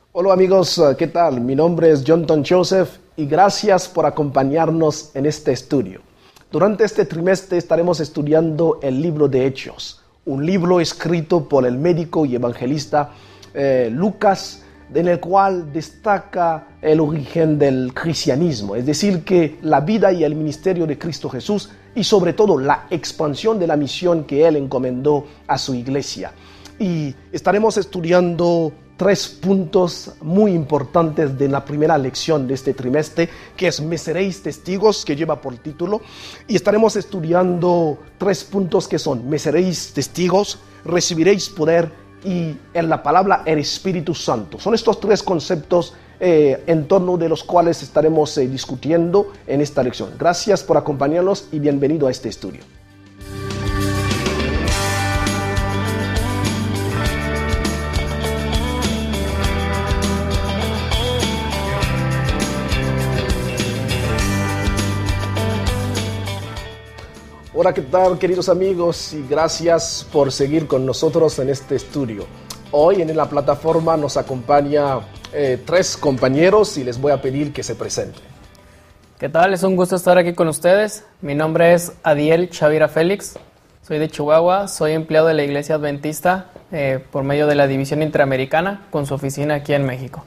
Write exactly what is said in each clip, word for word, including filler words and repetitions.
Hola amigos, ¿qué tal? Mi nombre es Jonathan Joseph y gracias por acompañarnos en este estudio. Durante este trimestre estaremos estudiando el libro de Hechos, un libro escrito por el médico y evangelista eh, Lucas, en el cual destaca el origen del cristianismo, es decir, que la vida y el ministerio de Cristo Jesús y sobre todo la expansión de la misión que Él encomendó a su iglesia. Y estaremos estudiando tres puntos muy importantes de la primera lección de este trimestre, que es Me seréis testigos, que lleva por título, y estaremos estudiando tres puntos que son Me seréis testigos, recibiréis poder y en la palabra el Espíritu Santo. Son estos tres conceptos eh, en torno de los cuales estaremos eh, discutiendo en esta lección. Gracias por acompañarnos y bienvenido a este estudio. Hola, ¿qué tal, queridos amigos? Y gracias por seguir con nosotros en este estudio. Hoy en la plataforma nos acompaña eh, tres compañeros y les voy a pedir que se presenten. ¿Qué tal? Es un gusto estar aquí con ustedes. Mi nombre es Adiel Chavira Félix. Soy de Chihuahua. Soy empleado de la Iglesia Adventista eh, por medio de la División Interamericana con su oficina aquí en México.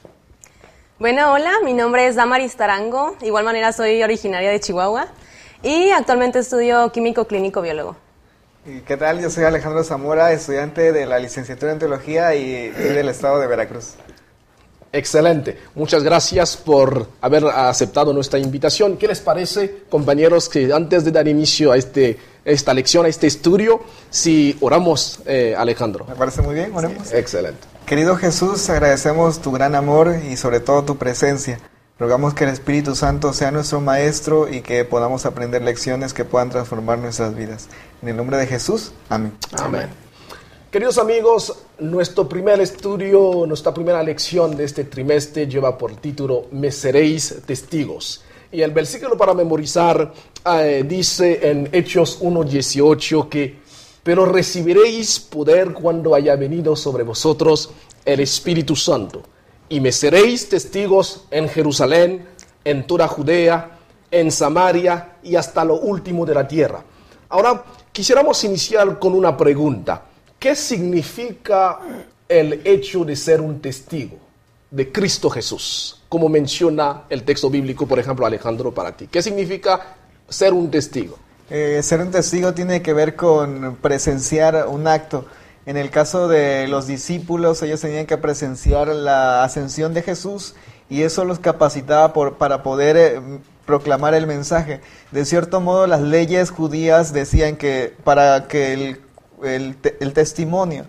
Bueno, hola. Mi nombre es Damaris Tarango. De igual manera soy originaria de Chihuahua. Y actualmente estudio químico clínico biólogo. ¿Qué tal? Yo soy Alejandro Zamora, estudiante de la licenciatura en Teología y, y del estado de Veracruz. Excelente. Muchas gracias por haber aceptado nuestra invitación. ¿Qué les parece, compañeros, que antes de dar inicio a este, esta lección, a este estudio, si oramos, eh, Alejandro? Me parece muy bien, oremos. Sí. Excelente. Querido Jesús, agradecemos tu gran amor y sobre todo tu presencia. Rogamos que el Espíritu Santo sea nuestro maestro y que podamos aprender lecciones que puedan transformar nuestras vidas. En el nombre de Jesús, amén. Amén. Queridos amigos, nuestro primer estudio, nuestra primera lección de este trimestre lleva por título Me seréis testigos. Y el versículo para memorizar eh, dice en Hechos uno dieciocho que pero recibiréis poder cuando haya venido sobre vosotros el Espíritu Santo. Y me seréis testigos en Jerusalén, en toda Judea, en Samaria y hasta lo último de la tierra. Ahora, quisiéramos iniciar con una pregunta. ¿Qué significa el hecho de ser un testigo de Cristo Jesús? Como menciona el texto bíblico, por ejemplo, Alejandro, para ti. ¿Qué significa ser un testigo? Eh, ser un testigo tiene que ver con presenciar un acto. En el caso de los discípulos, ellos tenían que presenciar la ascensión de Jesús y eso los capacitaba por, para poder eh, proclamar el mensaje. De cierto modo, las leyes judías decían que para que el, el, el testimonio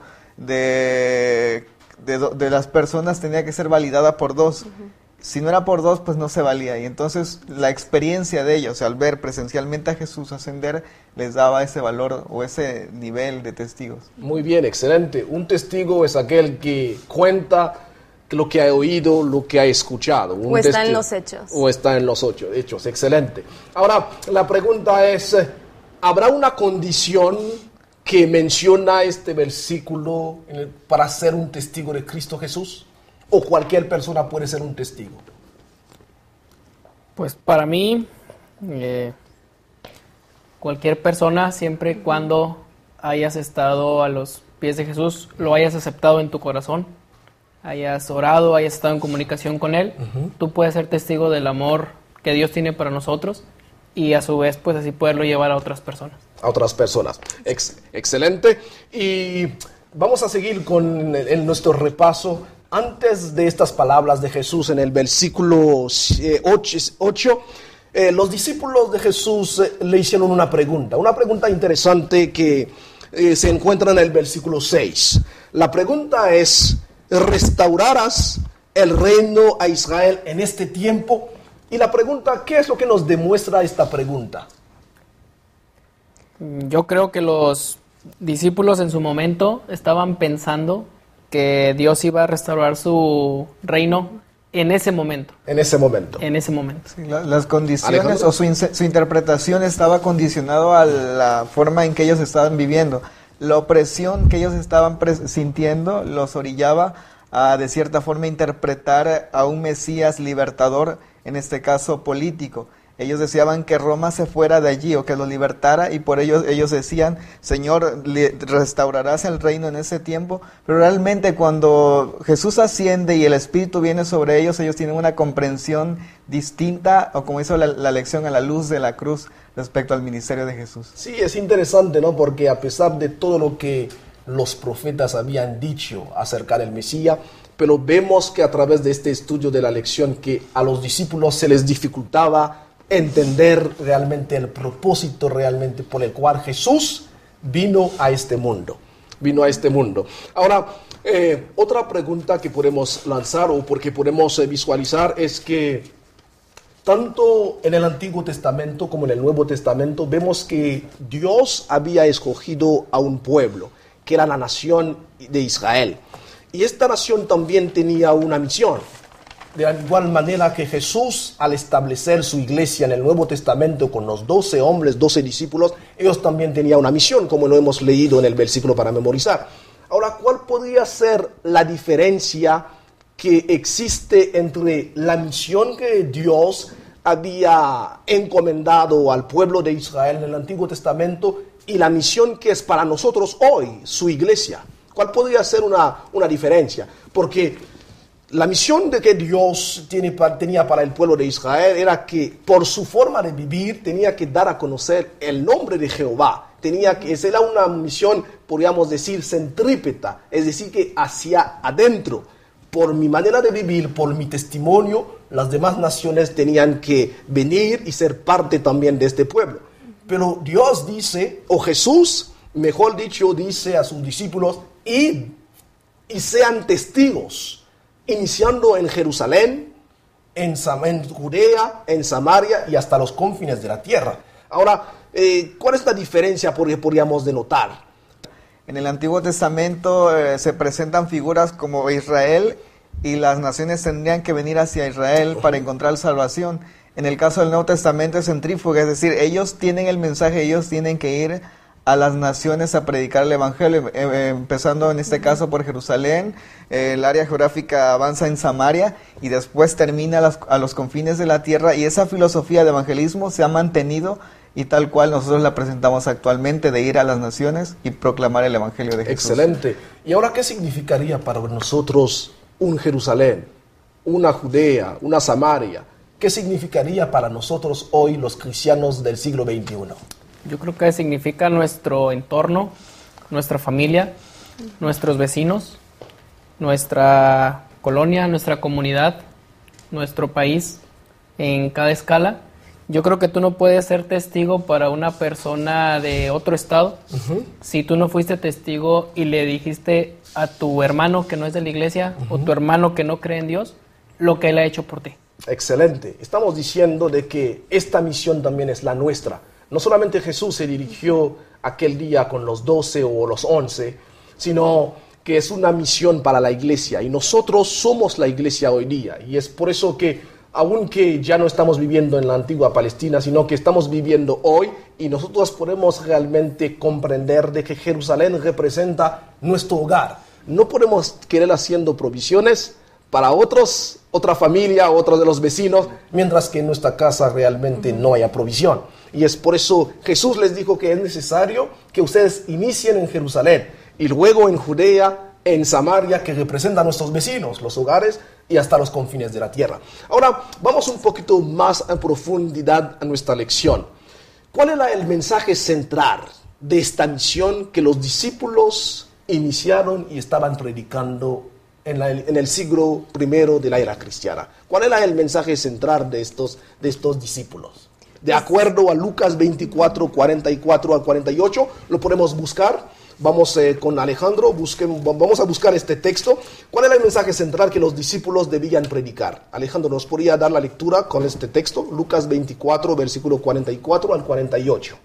de, de, de las personas tenía que ser validada por dos. Uh-huh. Si no era por dos, pues no se valía. Y entonces la experiencia de ellos, al ver presencialmente a Jesús ascender, les daba ese valor o ese nivel de testigos. Muy bien, excelente. Un testigo es aquel que cuenta lo que ha oído, lo que ha escuchado. Un o está testigo, en los hechos. O está en los ocho, hechos, excelente. Ahora, la pregunta es, ¿habrá una condición que menciona este versículo para ser un testigo de Cristo Jesús? ¿O cualquier persona puede ser un testigo? Pues para mí, eh, cualquier persona, siempre y cuando hayas estado a los pies de Jesús, lo hayas aceptado en tu corazón, hayas orado, hayas estado en comunicación con Él, uh-huh. Tú puedes ser testigo del amor que Dios tiene para nosotros y a su vez, pues así poderlo llevar a otras personas. A otras personas. Ex- excelente. Y vamos a seguir con el, el, nuestro repaso. Antes de estas palabras de Jesús en el versículo ocho, eh, los discípulos de Jesús eh, le hicieron una pregunta, una pregunta interesante que eh, se encuentra en el versículo seis. La pregunta es, ¿restaurarás el reino a Israel en este tiempo? Y la pregunta, ¿qué es lo que nos demuestra esta pregunta? Yo creo que los discípulos en su momento estaban pensando que Dios iba a restaurar su reino en ese momento. En ese momento. En ese momento. Sí, la, las condiciones Alejandro. o su, in- su interpretación estaba condicionado a la forma en que ellos estaban viviendo. La opresión que ellos estaban pres- sintiendo los orillaba a, de cierta forma, interpretar a un Mesías libertador, en este caso político. Ellos deseaban que Roma se fuera de allí o que lo libertara, y por ello ellos decían, Señor, restaurarás el reino en ese tiempo. Pero realmente cuando Jesús asciende y el Espíritu viene sobre ellos, ellos tienen una comprensión distinta, o como hizo la, la lección a la luz de la cruz, respecto al ministerio de Jesús. Sí, es interesante, ¿no? Porque a pesar de todo lo que los profetas habían dicho acerca del Mesías, pero vemos que a través de este estudio de la lección que a los discípulos se les dificultaba entender realmente el propósito realmente por el cual Jesús vino a este mundo, vino a este mundo. Ahora, eh, otra pregunta que podemos lanzar o porque podemos eh, visualizar es que tanto en el Antiguo Testamento como en el Nuevo Testamento vemos que Dios había escogido a un pueblo, que era la nación de Israel. Y esta nación también tenía una misión. De igual manera que Jesús, al establecer su iglesia en el Nuevo Testamento con los doce hombres, doce discípulos, ellos también tenían una misión, como lo hemos leído en el versículo para memorizar. Ahora, ¿cuál podría ser la diferencia que existe entre la misión que Dios había encomendado al pueblo de Israel en el Antiguo Testamento y la misión que es para nosotros hoy, su iglesia? ¿Cuál podría ser una, una diferencia? Porque la misión de que Dios tiene, tenía para el pueblo de Israel era que por su forma de vivir tenía que dar a conocer el nombre de Jehová. Tenía que, esa era una misión, podríamos decir, centrípeta, es decir, que hacia adentro. Por mi manera de vivir, por mi testimonio, las demás naciones tenían que venir y ser parte también de este pueblo. Pero Dios dice, o Jesús, mejor dicho, dice a sus discípulos, id y sean testigos, iniciando en Jerusalén, en, Sam- en Judea, en Samaria y hasta los confines de la tierra. Ahora, eh, ¿cuál es la diferencia porque podríamos denotar? En el Antiguo Testamento eh, se presentan figuras como Israel, y las naciones tendrían que venir hacia Israel para encontrar salvación. En el caso del Nuevo Testamento es centrífuga, es decir, ellos tienen el mensaje, ellos tienen que ir a las naciones a predicar el Evangelio, eh, eh, empezando en este caso por Jerusalén. Eh, el área geográfica avanza en Samaria y después termina a, las, a los confines de la tierra, y esa filosofía de evangelismo se ha mantenido y tal cual nosotros la presentamos actualmente, de ir a las naciones y proclamar el Evangelio de Jesús. Excelente. ¿Y ahora qué significaría para nosotros un Jerusalén, una Judea, una Samaria? ¿Qué significaría para nosotros hoy los cristianos del siglo veintiuno? Yo creo que significa nuestro entorno, nuestra familia, nuestros vecinos, nuestra colonia, nuestra comunidad, nuestro país, en cada escala. Yo creo que tú no puedes ser testigo para una persona de otro estado uh-huh. si tú no fuiste testigo y le dijiste a tu hermano que no es de la iglesia uh-huh. o tu hermano que no cree en Dios lo que Él ha hecho por ti. Excelente. Estamos diciendo de que esta misión también es la nuestra. No solamente Jesús se dirigió aquel día con los doce o los once, sino que es una misión para la iglesia, y nosotros somos la iglesia hoy día, y es por eso que aunque ya no estamos viviendo en la antigua Palestina, sino que estamos viviendo hoy, y nosotros podemos realmente comprender de que Jerusalén representa nuestro hogar. No podemos querer haciendo provisiones para otros, otra familia, otros de los vecinos, mientras que en nuestra casa realmente no haya provisión. Y es por eso Jesús les dijo que es necesario que ustedes inicien en Jerusalén y luego en Judea, en Samaria, que representa a nuestros vecinos, los hogares y hasta los confines de la tierra. Ahora, vamos un poquito más en profundidad a nuestra lección. ¿Cuál era el mensaje central de esta misión que los discípulos iniciaron y estaban predicando en, la, en el siglo primero de la era cristiana? ¿Cuál era el mensaje central de estos, de estos discípulos? De acuerdo a Lucas veinticuatro, cuarenta y cuatro al cuarenta y ocho, lo podemos buscar. Vamos eh, con Alejandro, busquen, vamos a buscar este texto. ¿Cuál era el mensaje central que los discípulos debían predicar? Alejandro, ¿nos podría dar la lectura con este texto? Lucas veinticuatro, versículo cuarenta y cuatro al cuarenta y ocho.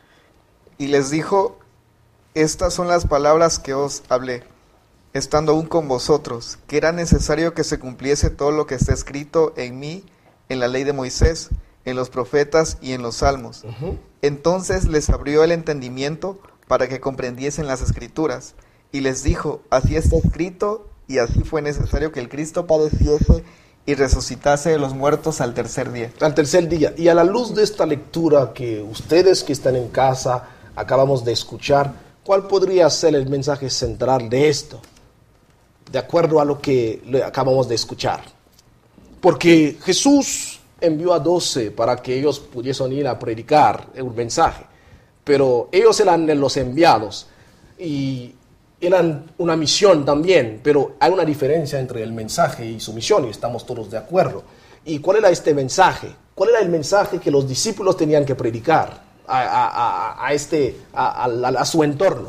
Y les dijo, estas son las palabras que os hablé, estando aún con vosotros, que era necesario que se cumpliese todo lo que está escrito en mí, en la ley de Moisés, en los profetas y en los salmos. Uh-huh. Entonces les abrió el entendimiento para que comprendiesen las escrituras, y les dijo, así está escrito y así fue necesario que el Cristo padeciese y resucitase de los muertos al tercer día. Al tercer día. Y a la luz de esta lectura que ustedes que están en casa acabamos de escuchar, ¿cuál podría ser el mensaje central de esto? De acuerdo a lo que acabamos de escuchar. Porque Jesús envió a doce para que ellos pudiesen ir a predicar un mensaje. Pero ellos eran los enviados y eran una misión también, pero hay una diferencia entre el mensaje y su misión y estamos todos de acuerdo. ¿Y cuál era este mensaje? ¿Cuál era el mensaje que los discípulos tenían que predicar a, a, a, a, este, a, a, a su entorno?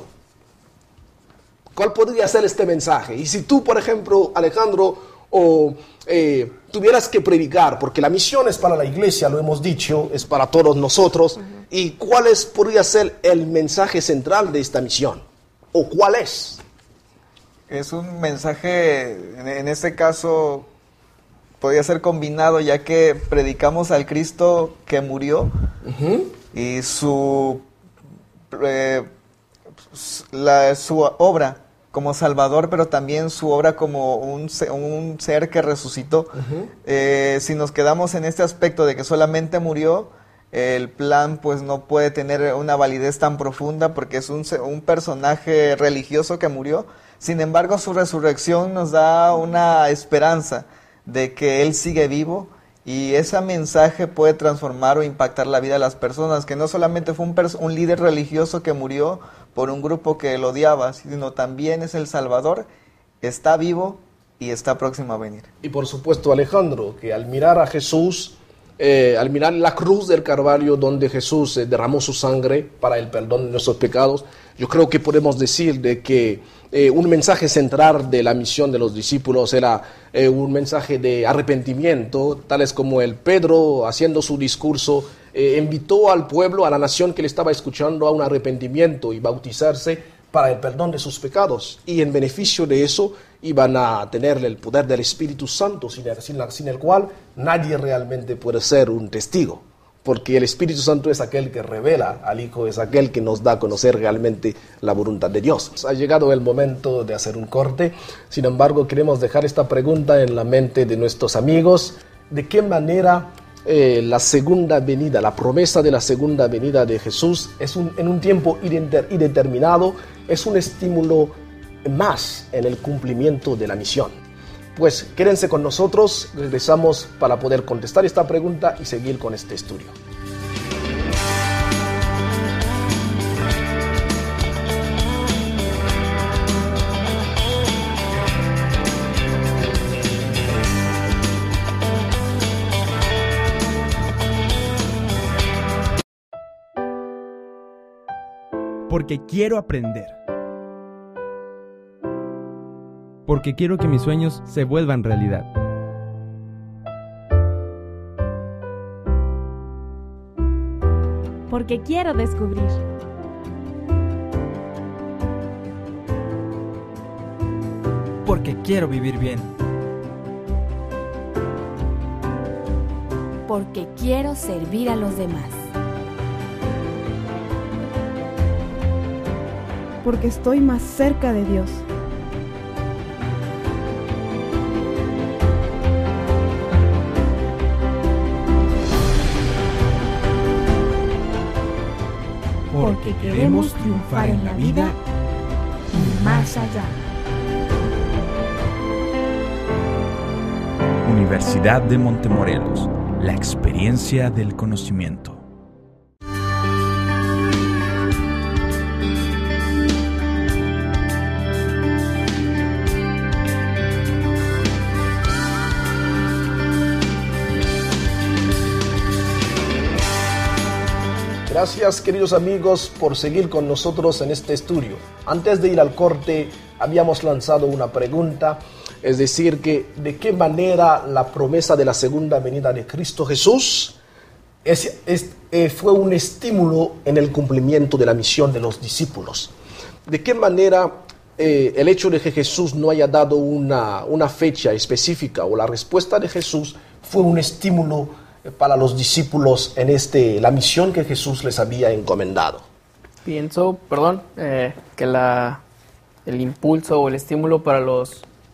¿Cuál podría ser este mensaje? Y si tú, por ejemplo, Alejandro, o eh, tuvieras que predicar, porque la misión es para la iglesia, lo hemos dicho, es para todos nosotros, uh-huh. ¿Y cuál es, podría ser el mensaje central de esta misión? ¿O cuál es? Es un mensaje, en este caso, podría ser combinado, ya que predicamos al Cristo que murió, uh-huh. y su, eh, la, su obra como Salvador, pero también su obra como un, un ser que resucitó. Uh-huh. Eh, si nos quedamos en este aspecto de que solamente murió, el plan pues no puede tener una validez tan profunda porque es un, un personaje religioso que murió. Sin embargo, su resurrección nos da una esperanza de que Él sigue vivo y ese mensaje puede transformar o impactar la vida de las personas, que no solamente fue un, un líder religioso que murió por un grupo que lo odiaba, sino también es el Salvador, está vivo y está próximo a venir. Y por supuesto, Alejandro, que al mirar a Jesús, Eh, al mirar la cruz del Calvario donde Jesús eh, derramó su sangre para el perdón de nuestros pecados, yo creo que podemos decir de que eh, un mensaje central de la misión de los discípulos era eh, un mensaje de arrepentimiento, tales como el Pedro, haciendo su discurso, eh, invitó al pueblo, a la nación que le estaba escuchando, a un arrepentimiento y bautizarse para el perdón de sus pecados, y en beneficio de eso iban a tener el poder del Espíritu Santo, sin el, sin, la, sin el cual nadie realmente puede ser un testigo, porque el Espíritu Santo es aquel que revela al Hijo, es aquel que nos da a conocer realmente la voluntad de Dios. Ha llegado el momento de hacer un corte, sin embargo queremos dejar esta pregunta en la mente de nuestros amigos: ¿de qué manera eh, la segunda venida, la promesa de la segunda venida de Jesús es un, en un tiempo indeterminado, es un estímulo más en el cumplimiento de la misión? Pues quédense con nosotros, regresamos para poder contestar esta pregunta y seguir con este estudio. Porque quiero aprender. Porque quiero que mis sueños se vuelvan realidad. Porque quiero descubrir. Porque quiero vivir bien. Porque quiero servir a los demás. Porque estoy más cerca de Dios. Porque queremos triunfar en la vida y más allá. Universidad de Montemorelos, la experiencia del conocimiento. Gracias, queridos amigos, por seguir con nosotros en este estudio. Antes de ir al corte, habíamos lanzado una pregunta, es decir, que de qué manera la promesa de la segunda venida de Cristo Jesús es, es, eh, fue un estímulo en el cumplimiento de la misión de los discípulos. De qué manera eh, el hecho de que Jesús no haya dado una, una fecha específica o la respuesta de Jesús fue un estímulo para los discípulos en este, la misión que Jesús les había encomendado. Pienso, perdón, eh, que la, el impulso o el estímulo para los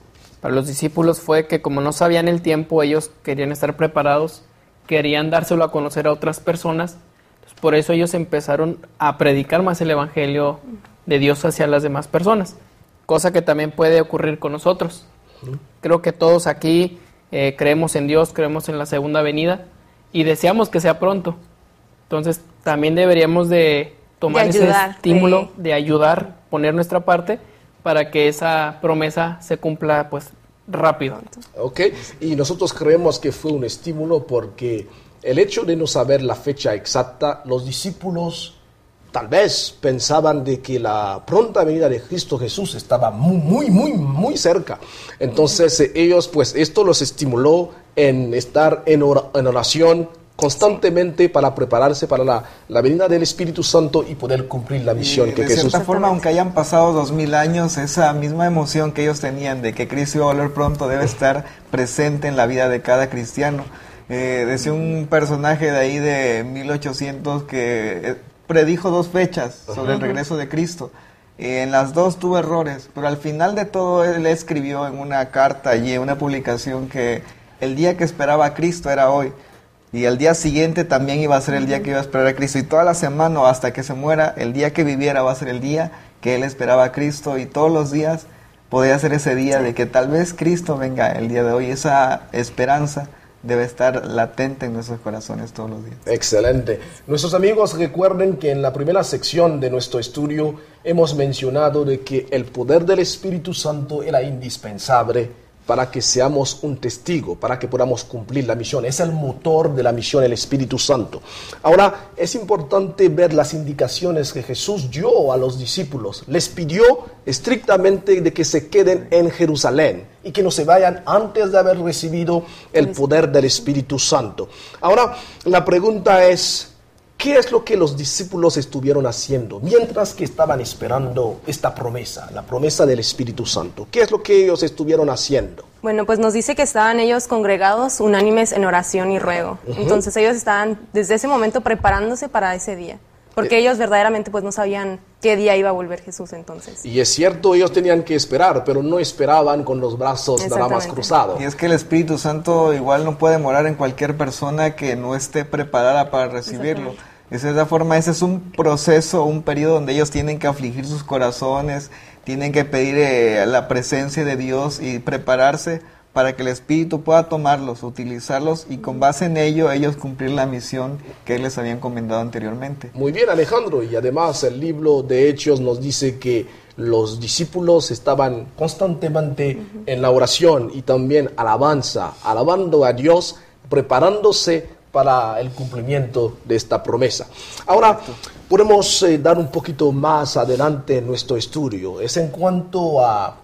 Para los discípulos fue que como no sabían el tiempo, ellos querían estar preparados, querían dárselo a conocer a otras personas. Entonces, por eso ellos empezaron a predicar más el evangelio de Dios hacia las demás personas, cosa que también puede ocurrir con nosotros. Creo que todos aquí eh, creemos en Dios, creemos en la segunda venida y deseamos que sea pronto. Entonces también deberíamos de tomar de ayudar, ese estímulo de... de ayudar, poner nuestra parte para que esa promesa se cumpla pues rápido. Ok, y nosotros creemos que fue un estímulo porque el hecho de no saber la fecha exacta, los discípulos tal vez pensaban de que la pronta venida de Cristo Jesús estaba muy, muy, muy, muy cerca. Entonces eh, ellos, pues esto los estimuló en estar en, or- en oración constantemente para prepararse para la, la venida del Espíritu Santo y poder cumplir la misión y que de Jesús... De cierta forma, aunque hayan pasado dos mil años, esa misma emoción que ellos tenían de que Cristo iba a volver pronto debe estar presente en la vida de cada cristiano. Eh, decía un personaje de ahí de mil ochocientos que eh, predijo dos fechas sobre el regreso de Cristo. Eh, en las dos tuvo errores, pero al final de todo él escribió en una carta y en una publicación que el día que esperaba a Cristo era hoy. Y el día siguiente también iba a ser el día que iba a esperar a Cristo. Y toda la semana o hasta que se muera, el día que viviera va a ser el día que él esperaba a Cristo. Y todos los días podía ser ese día de que tal vez Cristo venga el día de hoy. Esa esperanza debe estar latente en nuestros corazones todos los días. Excelente. Nuestros amigos, recuerden que en la primera sección de nuestro estudio hemos mencionado de que el poder del Espíritu Santo era indispensable para que seamos un testigo, para que podamos cumplir la misión. Es el motor de la misión, el Espíritu Santo. Ahora, es importante ver las indicaciones que Jesús dio a los discípulos. Les pidió estrictamente de que se queden en Jerusalén y que no se vayan antes de haber recibido el poder del Espíritu Santo. Ahora, la pregunta es, ¿qué es lo que los discípulos estuvieron haciendo mientras que estaban esperando esta promesa, la promesa del Espíritu Santo? ¿Qué es lo que ellos estuvieron haciendo? Bueno, pues nos dice que estaban ellos congregados, unánimes en oración y ruego. Uh-huh. Entonces ellos estaban desde ese momento preparándose para ese día, porque eh, ellos verdaderamente pues no sabían qué día iba a volver Jesús entonces. Y es cierto, ellos tenían que esperar, pero no esperaban con los brazos nada más cruzados. Y es que el Espíritu Santo igual no puede morar en cualquier persona que no esté preparada para recibirlo. De cierta forma, ese es un proceso, un periodo donde ellos tienen que afligir sus corazones, tienen que pedir eh, la presencia de Dios y prepararse para que el Espíritu pueda tomarlos, utilizarlos y con base en ello ellos cumplir la misión que Él les había encomendado anteriormente. Muy bien, Alejandro, y además el libro de Hechos nos dice que los discípulos estaban constantemente uh-huh. en la oración y también alabanza, alabando a Dios, preparándose para el cumplimiento de esta promesa. Ahora, podemos eh, dar un poquito más adelante en nuestro estudio. Es en cuanto a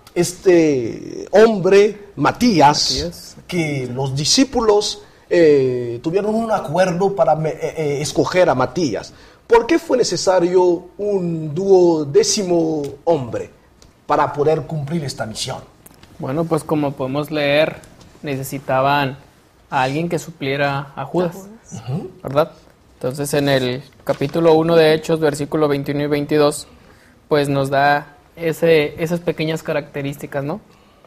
este hombre, Matías, Matías. que los discípulos eh, tuvieron un acuerdo para me, eh, eh, escoger a Matías. ¿Por qué fue necesario un duodécimo hombre para poder cumplir esta misión? Bueno, pues como podemos leer, necesitaban a alguien que supliera a Judas, uh-huh. ¿verdad? Entonces en el capítulo uno de Hechos, versículo veintiuno y veintidós, pues nos da ese, esas pequeñas características, ¿no?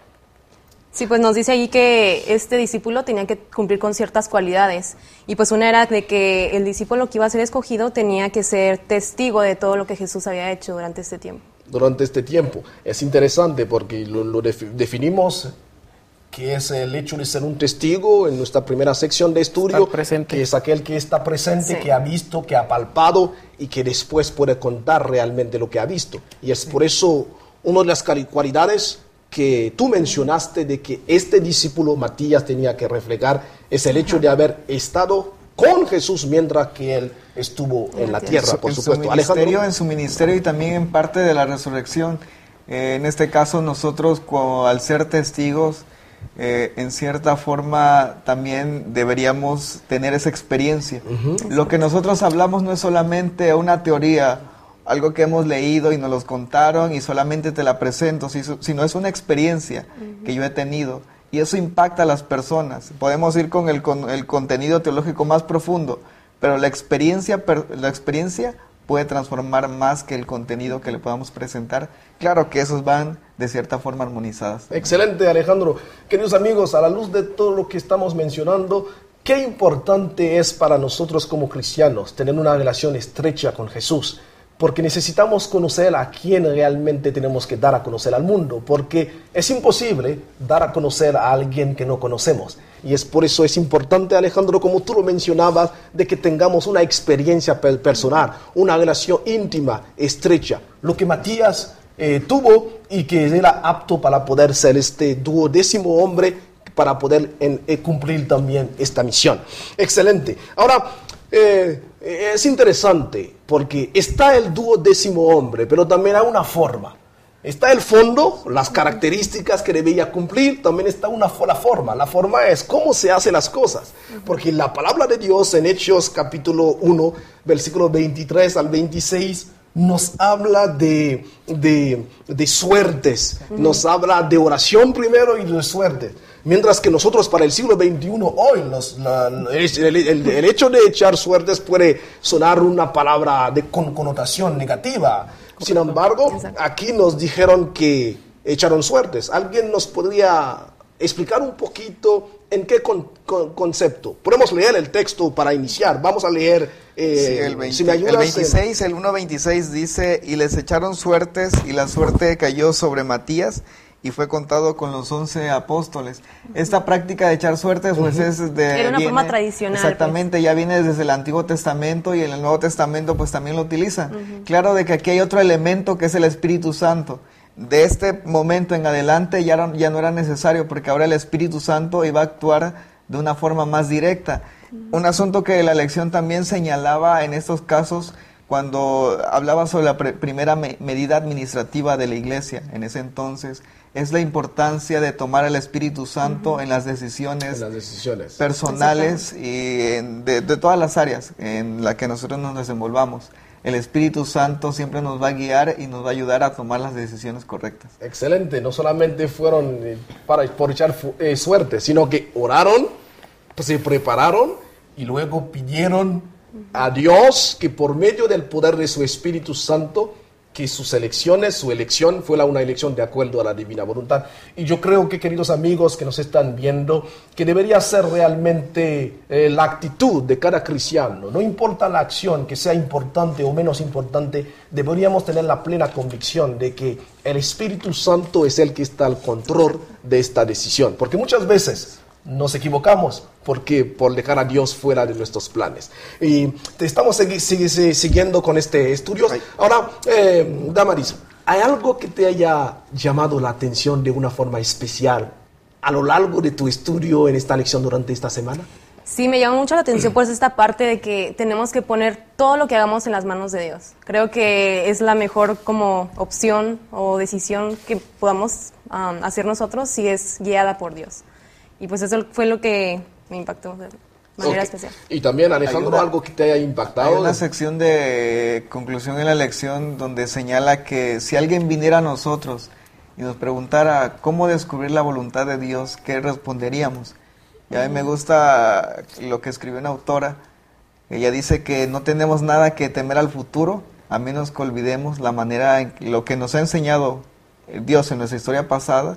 Sí, pues nos dice allí que este discípulo tenía que cumplir con ciertas cualidades. Y pues una era de que el discípulo que iba a ser escogido tenía que ser testigo de todo lo que Jesús había hecho durante este tiempo. Durante este tiempo. Es interesante porque lo, lo defi- definimos... que es el hecho de ser un testigo en nuestra primera sección de estudio, que es aquel que está presente, sí. que ha visto, que ha palpado y que después puede contar realmente lo que ha visto. Y es sí. por eso una de las cualidades que tú mencionaste de que este discípulo Matías tenía que reflejar es el hecho de haber estado con Jesús mientras que él estuvo en la tierra, por en supuesto. Su ministerio, en su ministerio y también en parte de la resurrección. Eh, en este caso nosotros, como, al ser testigos, Eh, en cierta forma también deberíamos tener esa experiencia. Uh-huh. Lo que nosotros hablamos no es solamente una teoría, algo que hemos leído y nos los contaron y solamente te la presento, sino es una experiencia uh-huh. que yo he tenido y eso impacta a las personas. Podemos ir con el, con el contenido teológico más profundo, pero la experiencia, la experiencia puede transformar más que el contenido que le podamos presentar. Claro que esos van de cierta forma armonizadas. Excelente, Alejandro. Queridos amigos, a la luz de todo lo que estamos mencionando, qué importante es para nosotros como cristianos tener una relación estrecha con Jesús, porque necesitamos conocer a quién realmente tenemos que dar a conocer al mundo, porque es imposible dar a conocer a alguien que no conocemos. Y es por eso es importante, Alejandro, como tú lo mencionabas, de que tengamos una experiencia personal, una relación íntima, estrecha. Lo que Matías eh, tuvo y que era apto para poder ser este duodécimo hombre, para poder en, eh, cumplir también esta misión. Excelente. Ahora, eh, es interesante porque está el duodécimo hombre, pero también hay una forma. Está el fondo, las características que debía cumplir, también está una, la forma. La forma es cómo se hacen las cosas. Porque la palabra de Dios en Hechos capítulo uno, versículo veintitrés al veintiséis, nos habla de, de, de suertes. Nos habla de oración primero y de suertes. Mientras que nosotros para el siglo veintiuno, hoy, los, la, el, el, el hecho de echar suertes puede sonar una palabra de con, connotación negativa. Sin embargo, aquí nos dijeron que echaron suertes. ¿Alguien nos podría explicar un poquito en qué con, con, concepto? Podemos leer el texto para iniciar. Vamos a leer, eh, sí, el, veinte, si me ayudas, el veintiséis, el uno veintiséis dice, y les echaron suertes, y la suerte cayó sobre Matías, y fue contado con los once apóstoles. Esta práctica de echar suertes, pues uh-huh. es de... Era una viene, forma tradicional. Exactamente, pues. ya viene desde el Antiguo Testamento, y en el Nuevo Testamento pues también lo utilizan. Uh-huh. Claro de que aquí hay otro elemento que es el Espíritu Santo. De este momento en adelante ya no, ya no era necesario, porque ahora el Espíritu Santo iba a actuar de una forma más directa. Uh-huh. Un asunto que la lección también señalaba en estos casos, cuando hablaba sobre la pre- primera me- medida administrativa de la iglesia en ese entonces, es la importancia de tomar el Espíritu Santo uh-huh. en las decisiones, en las decisiones. personales y en, de, de todas las áreas en las que nosotros nos desenvolvamos. El Espíritu Santo siempre nos va a guiar y nos va a ayudar a tomar las decisiones correctas. Excelente, no solamente fueron eh, para, por echar fu- eh, suerte, sino que oraron, pues, se prepararon y luego pidieron a Dios que por medio del poder de su Espíritu Santo, que sus elecciones, su elección fue una elección de acuerdo a la divina voluntad. Y yo creo que, queridos amigos que nos están viendo, que debería ser realmente eh, la actitud de cada cristiano. No importa la acción, que sea importante o menos importante, deberíamos tener la plena convicción de que el Espíritu Santo es el que está al control de esta decisión. Porque muchas veces nos equivocamos porque por dejar a Dios fuera de nuestros planes. Y te estamos segui- segui- siguiendo con este estudio. Ahora, eh, Damaris, ¿hay algo que te haya llamado la atención de una forma especial a lo largo de tu estudio en esta lección durante esta semana? Sí, me llama mucho la atención pues esta parte de que tenemos que poner todo lo que hagamos en las manos de Dios. Creo que es la mejor como opción o decisión que podamos um, hacer nosotros si es guiada por Dios. Y pues eso fue lo que me impactó de manera Okay. especial. Y también, Alejandro, una, algo que te haya impactado. Hay una sección de conclusión en la lección donde señala que si alguien viniera a nosotros y nos preguntara cómo descubrir la voluntad de Dios, ¿qué responderíamos? Y a mí me gusta lo que escribió una autora. Ella dice que no tenemos nada que temer al futuro, a menos que olvidemos la manera en lo que nos ha enseñado Dios en nuestra historia pasada.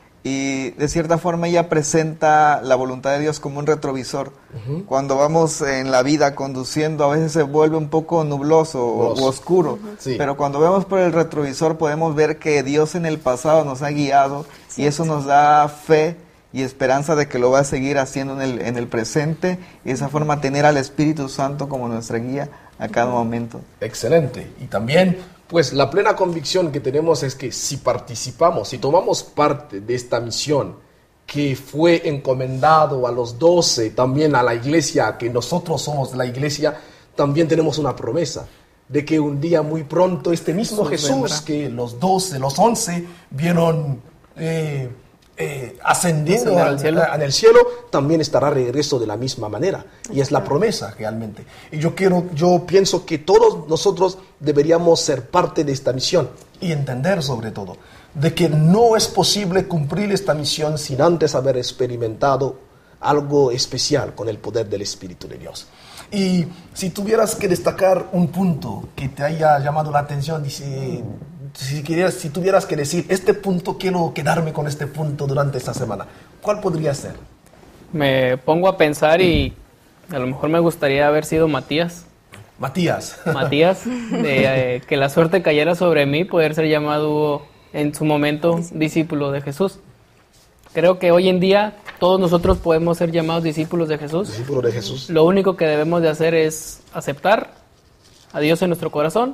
Y de cierta forma ella presenta la voluntad de Dios como un retrovisor. Uh-huh. Cuando vamos en la vida conduciendo, a veces se vuelve un poco nubloso o u oscuro, uh-huh. sí. Pero cuando vemos por el retrovisor podemos ver que Dios en el pasado nos ha guiado, sí, y eso sí. nos da fe y esperanza de que lo va a seguir haciendo en el, en el presente, y de esa forma tener al Espíritu Santo como nuestra guía a cada momento. Excelente. Y también, pues la plena convicción que tenemos es que si participamos, si tomamos parte de esta misión que fue encomendado a los doce, también a la iglesia, que nosotros somos la iglesia, también tenemos una promesa de que un día muy pronto este mismo Jesús, Jesús que los doce, los once vieron eh, eh, ascendiendo al, al cielo. en el cielo, también estará regreso de la misma manera. Y es la promesa realmente. Y yo quiero, yo pienso que todos nosotros deberíamos ser parte de esta misión y entender sobre todo de que no es posible cumplir esta misión sin antes haber experimentado algo especial con el poder del Espíritu de Dios. Y si tuvieras que destacar un punto que te haya llamado la atención, dice si, quieras, si tuvieras que decir, este punto, quiero quedarme con este punto durante esta semana, ¿cuál podría ser? Me pongo a pensar y a lo mejor me gustaría haber sido Matías. Matías. Matías, de, eh, que la suerte cayera sobre mí, poder ser llamado en su momento discípulo de Jesús. Creo que hoy en día todos nosotros podemos ser llamados discípulos de Jesús. Discípulos de Jesús. Lo único que debemos de hacer es aceptar a Dios en nuestro corazón,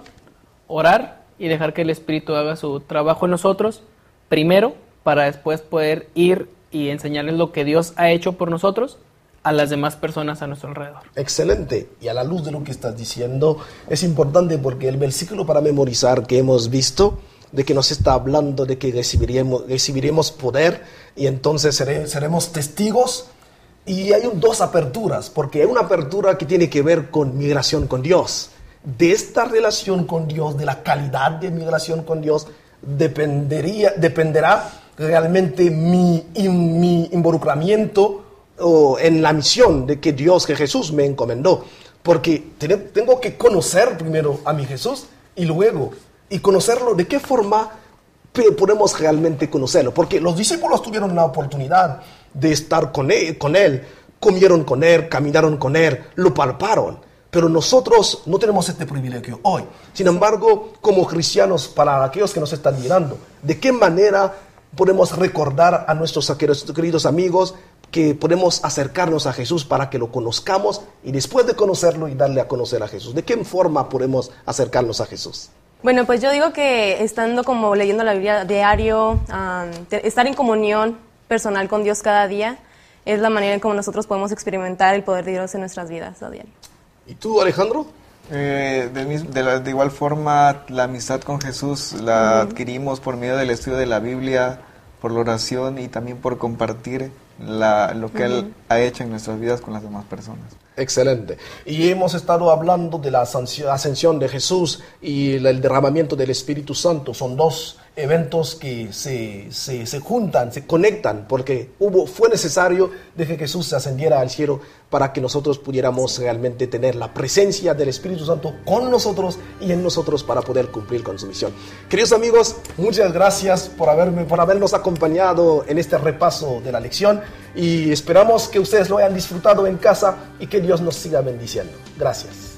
orar y dejar que el Espíritu haga su trabajo en nosotros, primero, para después poder ir y enseñarles lo que Dios ha hecho por nosotros a las demás personas a nuestro alrededor. Excelente. Y a la luz de lo que estás diciendo, es importante porque el versículo para memorizar que hemos visto, de que nos está hablando de que recibiremos, recibiremos poder y entonces sere, seremos testigos. Y hay un, dos aperturas, porque hay una apertura que tiene que ver con migración con Dios. De esta relación con Dios, de la calidad de migración con Dios, dependería, dependerá realmente mi, in, mi involucramiento o en la misión de que Dios, que Jesús me encomendó. Porque tengo que conocer primero a mi Jesús y luego, y conocerlo, ¿de qué forma podemos realmente conocerlo? Porque los discípulos tuvieron la oportunidad de estar con él, con él, comieron con él, caminaron con él, lo palparon. Pero nosotros no tenemos este privilegio hoy. Sin embargo, como cristianos, para aquellos que nos están mirando, ¿de qué manera podemos recordar a nuestros queridos amigos que podemos acercarnos a Jesús para que lo conozcamos y después de conocerlo y darle a conocer a Jesús? ¿De qué forma podemos acercarnos a Jesús? Bueno, pues yo digo que estando como leyendo la Biblia diario, um, te, estar en comunión personal con Dios cada día, es la manera en cómo nosotros podemos experimentar el poder de Dios en nuestras vidas a diario. ¿Y tú, Alejandro? Eh, de, de, la, de igual forma, la amistad con Jesús la uh-huh. adquirimos por medio del estudio de la Biblia, por la oración y también por compartir la, lo que uh-huh. Él ha hecho en nuestras vidas con las demás personas. Excelente. Y hemos estado hablando de la ascensión de Jesús y el derramamiento del Espíritu Santo. Son dos eventos que se, se, se juntan, se conectan, porque hubo, fue necesario de que Jesús se ascendiera al cielo para que nosotros pudiéramos realmente tener la presencia del Espíritu Santo con nosotros y en nosotros para poder cumplir con su misión. Queridos amigos, muchas gracias por, haberme, por habernos acompañado en este repaso de la lección y esperamos que ustedes lo hayan disfrutado en casa y que Dios nos siga bendiciendo. Gracias.